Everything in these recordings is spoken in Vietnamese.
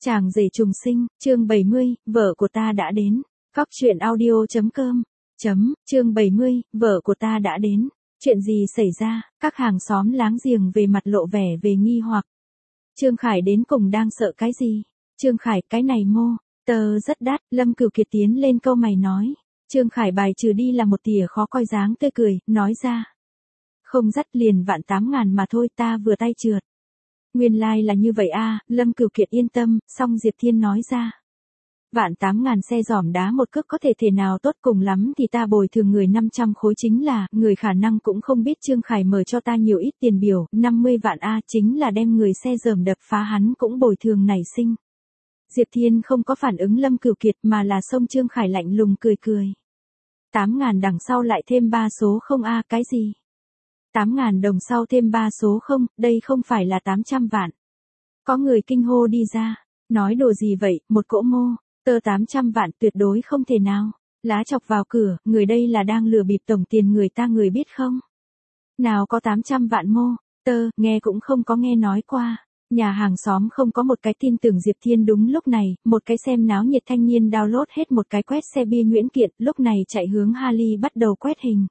Chàng rể trùng sinh, chương 70, vợ của ta đã đến. Cóc truyện audio.com. Chương 70, vợ của ta đã đến. Chuyện gì xảy ra, các hàng xóm láng giềng về mặt lộ vẻ về nghi hoặc. Trương Khải đến cùng đang sợ cái gì? Trương Khải, cái này mô, tơ rất đắt, Lâm Cửu Kiệt tiến lên câu mày nói. Trương Khải bài trừ đi là một tỉa khó coi dáng tươi cười, nói ra. Không dắt liền vạn 8.000 mà thôi, ta vừa tay trượt. Nguyên lai là như vậy a, Lâm Cửu Kiệt yên tâm, xong Diệp Thiên nói ra. Vạn 8.000 xe giỏm đá một cước có thể nào tốt, cùng lắm thì ta bồi thường người 500 khối chính là, người khả năng cũng không biết Trương Khải mở cho ta nhiều ít tiền biểu, 50 vạn a, chính là đem người xe giỏm đập phá hắn cũng bồi thường nảy sinh. Diệp Thiên không có phản ứng Lâm Cửu Kiệt mà là xông Trương Khải lạnh lùng cười cười. 8.000 đằng sau lại thêm 3 số không a, cái gì? 8.000 đồng sau thêm 3 số không, đây không phải là 800 vạn. Có người kinh hô đi ra, nói đồ gì vậy, một cỗ mô, tơ 800 vạn tuyệt đối không thể nào. Lá chọc vào cửa, người đây là đang lừa bịp tổng tiền người ta, người biết không? Nào có 800 vạn mô, tơ, nghe cũng không có nghe nói qua. Nhà hàng xóm không có một cái tin tưởng Diệp Thiên. Đúng lúc này, một cái xem náo nhiệt thanh niên download hết một cái quét xe bia Nguyễn Kiện, lúc này chạy hướng Harley bắt đầu quét hình.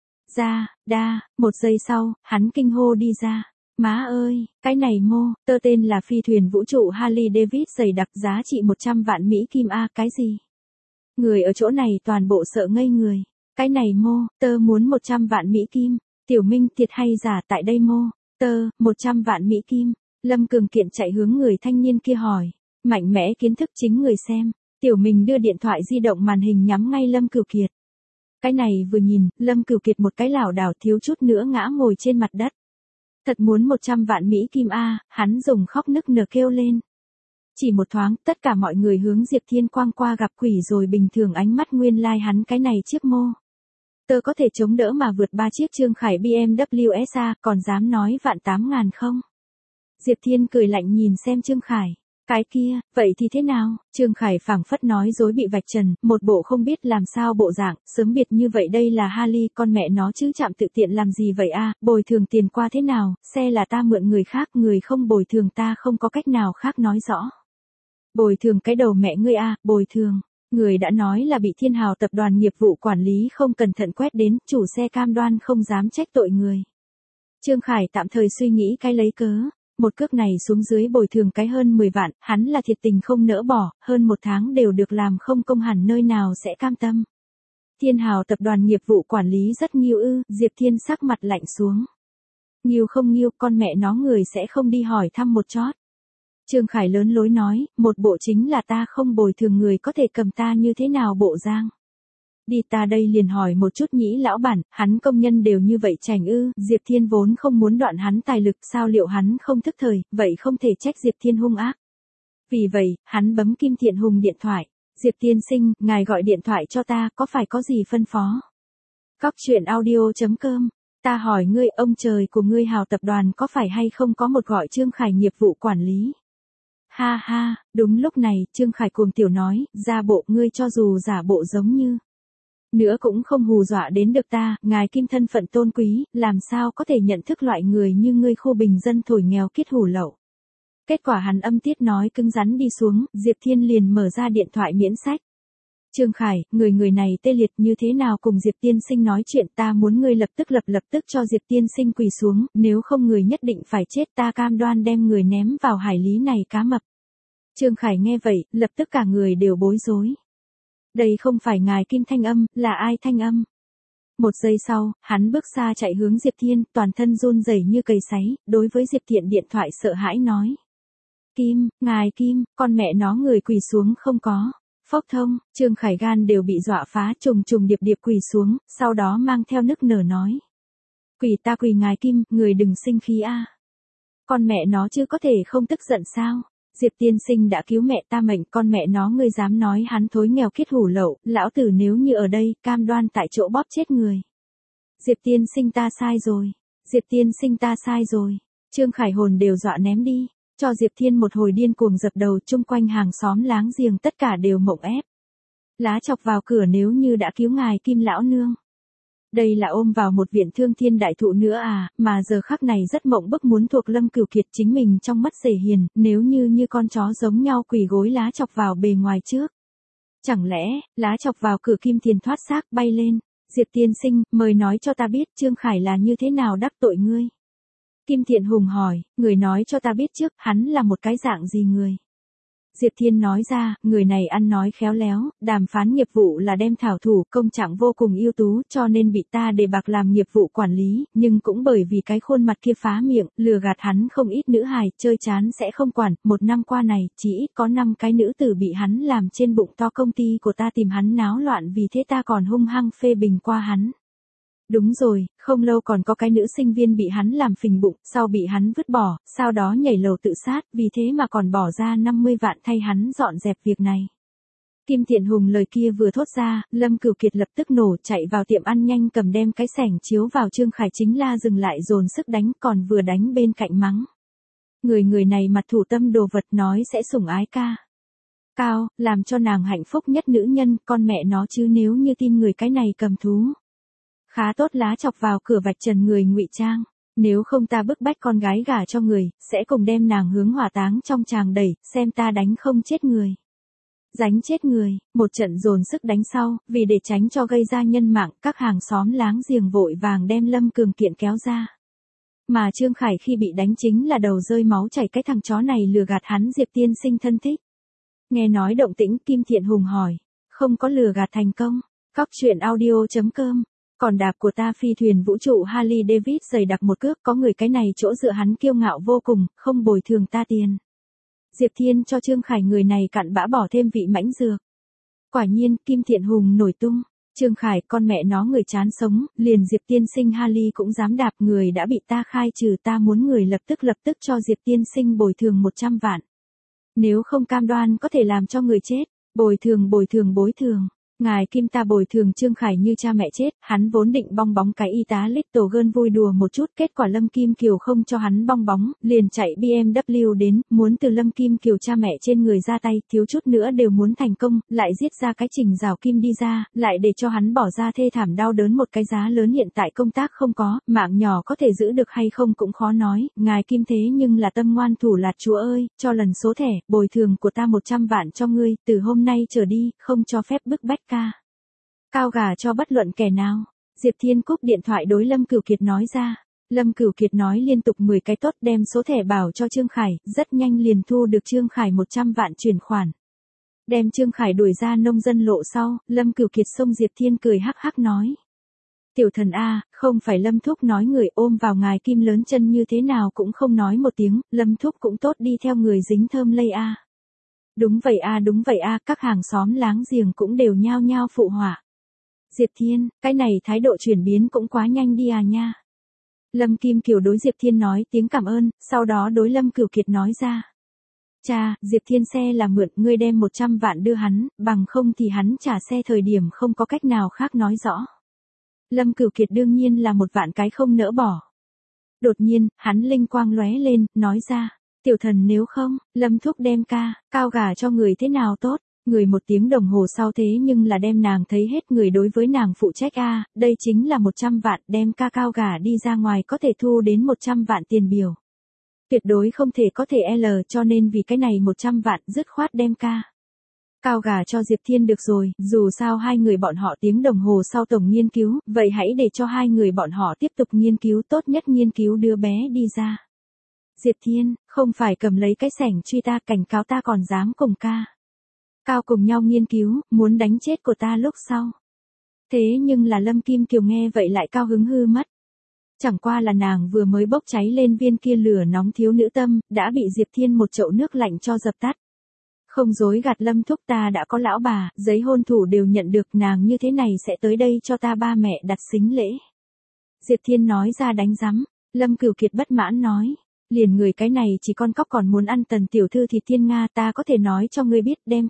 Một giây sau, hắn kinh hô đi ra. Má ơi, cái này mô, tơ tên là phi thuyền vũ trụ Harley David dày đặc giá trị 100 vạn Mỹ Kim a, cái gì? Người ở chỗ này toàn bộ sợ ngây người. Cái này mô, tơ muốn 100 vạn Mỹ Kim. Tiểu Minh thiệt hay giả tại đây mô, tơ, 100 vạn Mỹ Kim. Lâm Cường Kiện chạy hướng người thanh niên kia hỏi. Mạnh mẽ kiến thức chính người xem. Tiểu Minh đưa điện thoại di động màn hình nhắm ngay Lâm Cửu Kiệt. Cái này vừa nhìn, Lâm Cửu Kiệt một cái lảo đảo thiếu chút nữa ngã ngồi trên mặt đất. Thật muốn 100 vạn Mỹ Kim a, hắn dùng khóc nức nở kêu lên. Chỉ một thoáng, tất cả mọi người hướng Diệp Thiên quang qua gặp quỷ rồi bình thường ánh mắt, nguyên lai hắn cái này chiếc mô. Tơ có thể chống đỡ mà vượt 3 chiếc Trương Khải BMW SA, còn dám nói vạn 8.000 không? Diệp Thiên cười lạnh nhìn xem Trương Khải. Cái kia, vậy thì thế nào? Trương Khải phảng phất nói dối bị vạch trần, một bộ không biết làm sao bộ dạng, sớm biệt như vậy đây là Harley, con mẹ nó chứ chạm tự tiện làm gì vậy a, bồi thường tiền qua thế nào, xe là ta mượn người khác, người không bồi thường ta không có cách nào khác nói rõ. Bồi thường cái đầu mẹ ngươi a, bồi thường. Người đã nói là bị Thiên Hào tập đoàn nghiệp vụ quản lý không cẩn thận quét đến, chủ xe cam đoan không dám trách tội người. Trương Khải tạm thời suy nghĩ cái lấy cớ. Một cước này xuống dưới bồi thường cái hơn 10 vạn, hắn là thiệt tình không nỡ bỏ, hơn một tháng đều được làm không công hẳn nơi nào sẽ cam tâm. Thiên Hào tập đoàn nghiệp vụ quản lý rất nghiêu ư, Diệp Thiên sắc mặt lạnh xuống. Nghiêu không nghiêu, con mẹ nó người sẽ không đi hỏi thăm một chót. Trương Khải lớn lối nói, một bộ chính là ta không bồi thường người có thể cầm ta như thế nào bộ giang. Đi ta đây liền hỏi một chút nhĩ lão bản, hắn công nhân đều như vậy chảnh ư, Diệp Thiên vốn không muốn đoạn hắn tài lực, sao liệu hắn không thức thời, vậy không thể trách Diệp Thiên hung ác. Vì vậy, hắn bấm Kim Thiện Hùng điện thoại. Diệp tiên sinh, ngài gọi điện thoại cho ta, có phải có gì phân phó? Cóc truyện audio.com. Ta hỏi ngươi, ông trời của ngươi Hào tập đoàn có phải hay không có một gọi Trương Khải nghiệp vụ quản lý? Ha ha, đúng lúc này, Trương Khải cuồng tiểu nói, ra bộ ngươi cho dù giả bộ giống như. Nữa cũng không hù dọa đến được ta, ngài Kim thân phận tôn quý, làm sao có thể nhận thức loại người như ngươi khô bình dân thổi nghèo kiết hủ lậu. Kết quả hắn âm tiết nói cứng rắn đi xuống, Diệp Thiên liền mở ra điện thoại miễn sách. Trương Khải, người này tê liệt như thế nào cùng Diệp tiên sinh nói chuyện, ta muốn ngươi lập tức cho Diệp tiên sinh quỳ xuống, nếu không người nhất định phải chết, ta cam đoan đem người ném vào hải lý này cá mập. Trương Khải nghe vậy, lập tức cả người đều bối rối. Đây không phải ngài Kim thanh âm, là ai thanh âm? Một giây sau, hắn bước xa chạy hướng Diệp Thiên, toàn thân run rẩy như cầy sấy, đối với Diệp Thiện điện thoại sợ hãi nói. Kim, ngài Kim, con mẹ nó người quỳ xuống không có. Phốc thông, Trương Khải gan đều bị dọa phá, trùng điệp quỳ xuống, sau đó mang theo nức nở nói. Quỳ ta quỳ ngài Kim, người đừng sinh khí a. Con mẹ nó chứ có thể không tức giận sao? Diệp tiên sinh đã cứu mẹ ta mệnh, con mẹ nó ngươi dám nói hắn thối nghèo kiết hủ lậu, lão tử nếu như ở đây, cam đoan tại chỗ bóp chết người. Diệp tiên sinh ta sai rồi. Diệp tiên sinh ta sai rồi. Trương Khải hồn đều dọa ném đi. Cho Diệp Thiên một hồi điên cuồng dập đầu, chung quanh hàng xóm láng giềng tất cả đều mộng ép. Lá chọc vào cửa nếu như đã cứu ngài Kim lão nương. Đây là ôm vào một viện thương thiên đại thụ nữa à, mà giờ khắc này rất mộng bức muốn thuộc Lâm Cửu Kiệt chính mình trong mắt Dề Hiền, nếu như con chó giống nhau quỳ gối lá chọc vào bề ngoài trước. Chẳng lẽ, lá chọc vào cửa Kim Thiền thoát xác bay lên, Diệp tiên sinh, mời nói cho ta biết Trương Khải là như thế nào đắc tội ngươi. Kim Thiện Hùng hỏi, người nói cho ta biết trước, hắn là một cái dạng gì người. Diệp Thiên nói ra, người này ăn nói khéo léo, đàm phán nghiệp vụ là đem thảo thủ, công trạng vô cùng ưu tú, cho nên bị ta đề bạc làm nghiệp vụ quản lý, nhưng cũng bởi vì cái khuôn mặt kia phá miệng, lừa gạt hắn không ít nữ hài, chơi chán sẽ không quản, 1 năm qua này, chỉ ít có 5 cái nữ tử bị hắn làm trên bụng to, công ty của ta tìm hắn náo loạn, vì thế ta còn hung hăng phê bình qua hắn. Đúng rồi, không lâu còn có cái nữ sinh viên bị hắn làm phình bụng, sau bị hắn vứt bỏ, sau đó nhảy lầu tự sát, vì thế mà còn bỏ ra 50 vạn thay hắn dọn dẹp việc này. Kim Thiện Hùng lời kia vừa thốt ra, Lâm Cửu Kiệt lập tức nổ chạy vào tiệm ăn nhanh cầm đem cái xẻng chiếu vào Trương Khải chính la dừng lại dồn sức đánh còn vừa đánh bên cạnh mắng. Người này mặt thủ tâm đồ vật nói sẽ sủng ái ca. Cao, làm cho nàng hạnh phúc nhất nữ nhân, con mẹ nó chứ nếu như tin người cái này cầm thú. Khá tốt lá chọc vào cửa vạch trần người ngụy trang, nếu không ta bức bách con gái gả cho người, sẽ cùng đem nàng hướng hỏa táng trong tràng đẩy, xem ta đánh không chết người. Đánh chết người, một trận dồn sức đánh sau, vì để tránh cho gây ra nhân mạng, các hàng xóm láng giềng vội vàng đem Lâm Cường Kiện kéo ra. Mà Trương Khải khi bị đánh chính là đầu rơi máu chảy, cái thằng chó này lừa gạt hắn Diệp tiên sinh thân thích. Nghe nói động tĩnh Kim Thiện Hùng hỏi, không có lừa gạt thành công, Cóc Truyện Audio.com. Còn đạp của ta phi thuyền vũ trụ Harley David dày đặc một cước, có người cái này chỗ dựa hắn kiêu ngạo vô cùng, không bồi thường ta tiền. Diệp Thiên cho Trương Khải người này cặn bã bỏ thêm vị mãnh dược. Quả nhiên, Kim Thiện Hùng nổi tung. Trương Khải, con mẹ nó người chán sống, liền Diệp tiên sinh Harley cũng dám đạp, người đã bị ta khai trừ, ta muốn người lập tức cho Diệp tiên sinh bồi thường 100 vạn. Nếu không cam đoan có thể làm cho người chết, bồi thường. Ngài Kim ta bồi thường Trương Khải như cha mẹ chết, hắn vốn định bong bóng cái y tá Little Girl vui đùa một chút, kết quả Lâm Kim Kiều không cho hắn bong bóng, liền chạy BMW đến, muốn từ Lâm Kim Kiều cha mẹ trên người ra tay, thiếu chút nữa đều muốn thành công, lại giết ra cái Trình Rào Kim đi ra, lại để cho hắn bỏ ra thê thảm đau đớn một cái giá lớn, hiện tại công tác không có, mạng nhỏ có thể giữ được hay không cũng khó nói, ngài Kim thế nhưng là tâm ngoan thủ lạt, chúa ơi, cho lần số thẻ, bồi thường của ta 100 vạn cho ngươi, từ hôm nay trở đi, không cho phép bức bách ca. Cao gà cho bất luận kẻ nào. Diệp Thiên cúp điện thoại đối Lâm Cửu Kiệt nói ra. Lâm Cửu Kiệt nói liên tục 10 cái tốt, đem số thẻ bảo cho Trương Khải, rất nhanh liền thu được Trương Khải 100 vạn chuyển khoản. Đem Trương Khải đuổi ra nông dân lộ sau, Lâm Cửu Kiệt xông Diệp Thiên cười hắc hắc nói. Tiểu thần A, không phải Lâm Thúc nói người ôm vào ngài Kim lớn chân như thế nào cũng không nói một tiếng, Lâm Thúc cũng tốt đi theo người dính thơm lây A. Đúng vậy a, các hàng xóm láng giềng cũng đều nhao nhao phụ họa. Diệp Thiên, cái này thái độ chuyển biến cũng quá nhanh đi à nha. Lâm Kim Kiều đối Diệp Thiên nói tiếng cảm ơn, sau đó đối Lâm Cửu Kiệt nói ra. Cha, Diệp Thiên xe là mượn, ngươi đem 100 vạn đưa hắn, bằng không thì hắn trả xe thời điểm không có cách nào khác nói rõ. Lâm Cửu Kiệt đương nhiên là 1 vạn cái không nỡ bỏ. Đột nhiên, hắn linh quang lóe lên, nói ra. Tiểu thần nếu không, Lâm Thúc đem cao gà cho người thế nào tốt, người 1 tiếng đồng hồ sau thế nhưng là đem nàng thấy hết, người đối với nàng phụ trách a, đây chính là 100 vạn, đem cao gà đi ra ngoài có thể thu đến 100 vạn tiền biểu. Tuyệt đối không thể có thể L, cho nên vì cái này 100 vạn dứt khoát đem cao gà cho Diệp Thiên được rồi, dù sao hai người bọn họ tiếng đồng hồ sau tổng nghiên cứu, vậy hãy để cho hai người bọn họ tiếp tục nghiên cứu, tốt nhất nghiên cứu đứa bé đi ra. Diệp Thiên, không phải cầm lấy cái xẻng truy ta, cảnh cáo ta còn dám cùng Cao cùng nhau nghiên cứu, muốn đánh chết của ta lúc sau. Thế nhưng là Lâm Kim Kiều nghe vậy lại cao hứng hư mất. Chẳng qua là nàng vừa mới bốc cháy lên viên kia lửa nóng thiếu nữ tâm, đã bị Diệp Thiên một chậu nước lạnh cho dập tắt. Không dối gạt Lâm Thúc, ta đã có lão bà, giấy hôn thú đều nhận được, nàng như thế này sẽ tới đây cho ta ba mẹ đặt sính lễ. Diệp Thiên nói ra đánh rắm, Lâm Cửu Kiệt bất mãn nói. Liền người cái này chỉ con cóc còn muốn ăn Tần tiểu thư thịt Thiên Nga, ta có thể nói cho ngươi biết, đem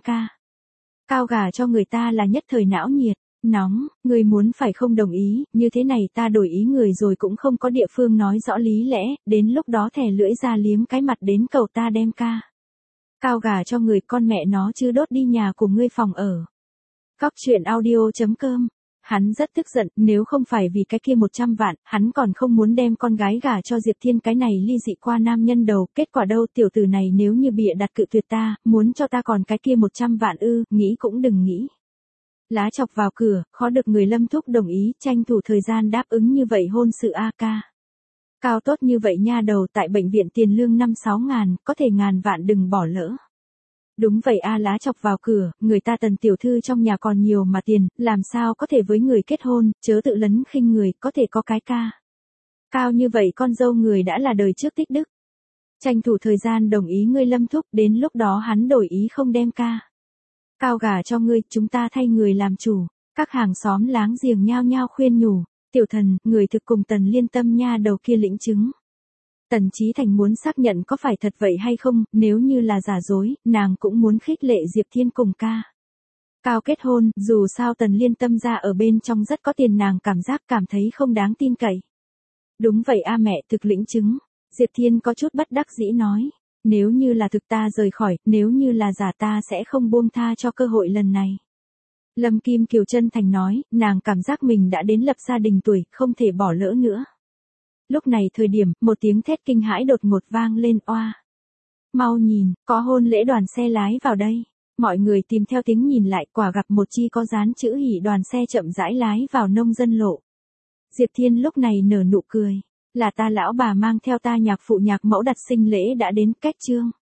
cao gà cho người ta là nhất thời não nhiệt, nóng, ngươi muốn phải không đồng ý, như thế này ta đổi ý người rồi cũng không có địa phương nói rõ lý lẽ, đến lúc đó thè lưỡi ra liếm cái mặt đến cầu ta đem cao gà cho người, con mẹ nó chứ đốt đi nhà của ngươi phòng ở. Cóc Truyện Audio.com hắn rất tức giận, nếu không phải vì cái kia 100 vạn, hắn còn không muốn đem con gái gả cho Diệp Thiên cái này ly dị qua nam nhân đầu, kết quả đâu tiểu tử này nếu như bịa đặt cự tuyệt ta, muốn cho ta còn cái kia 100 vạn ư, nghĩ cũng đừng nghĩ. Lá chọc vào cửa, khó được người Lâm Thúc đồng ý, tranh thủ thời gian đáp ứng như vậy hôn sự a ca. Cao tốt như vậy nha đầu, tại bệnh viện tiền lương 5-6 ngàn, có thể ngàn vạn đừng bỏ lỡ. Đúng vậy a, Lá chọc vào cửa, người ta Tần tiểu thư trong nhà còn nhiều mà tiền, làm sao có thể với người kết hôn, chớ tự lấn khinh người, có thể có cái ca. Cao như vậy con dâu người đã là đời trước tích đức. Tranh thủ thời gian đồng ý ngươi Lâm Thúc, đến lúc đó hắn đổi ý không đem ca. Cao gả cho ngươi, chúng ta thay người làm chủ. Các hàng xóm láng giềng nhao nhao khuyên nhủ, tiểu thần, người thực cùng Tần Liên Tâm nha đầu kia lĩnh chứng. Tần Chí Thành muốn xác nhận có phải thật vậy hay không, nếu như là giả dối, nàng cũng muốn khích lệ Diệp Thiên cùng ca. Cao kết hôn, dù sao Tần Liên Tâm ra ở bên trong rất có tiền, nàng cảm thấy không đáng tin cậy. Đúng vậy a mẹ, thực lĩnh chứng. Diệp Thiên có chút bất đắc dĩ nói, nếu như là thực ta rời khỏi, nếu như là giả ta sẽ không buông tha cho cơ hội lần này. Lâm Kim Kiều chân thành nói, nàng cảm giác mình đã đến lập gia đình tuổi, không thể bỏ lỡ nữa. Lúc này thời điểm, một tiếng thét kinh hãi đột ngột vang lên, oa. Mau nhìn, có hôn lễ đoàn xe lái vào đây. Mọi người tìm theo tiếng nhìn lại, quả gặp một chi có dán chữ hỉ đoàn xe chậm rãi lái vào nông dân lộ. Diệp Thiên lúc này nở nụ cười, là ta lão bà mang theo ta nhạc phụ nhạc mẫu đặt sinh lễ đã đến, cách trương.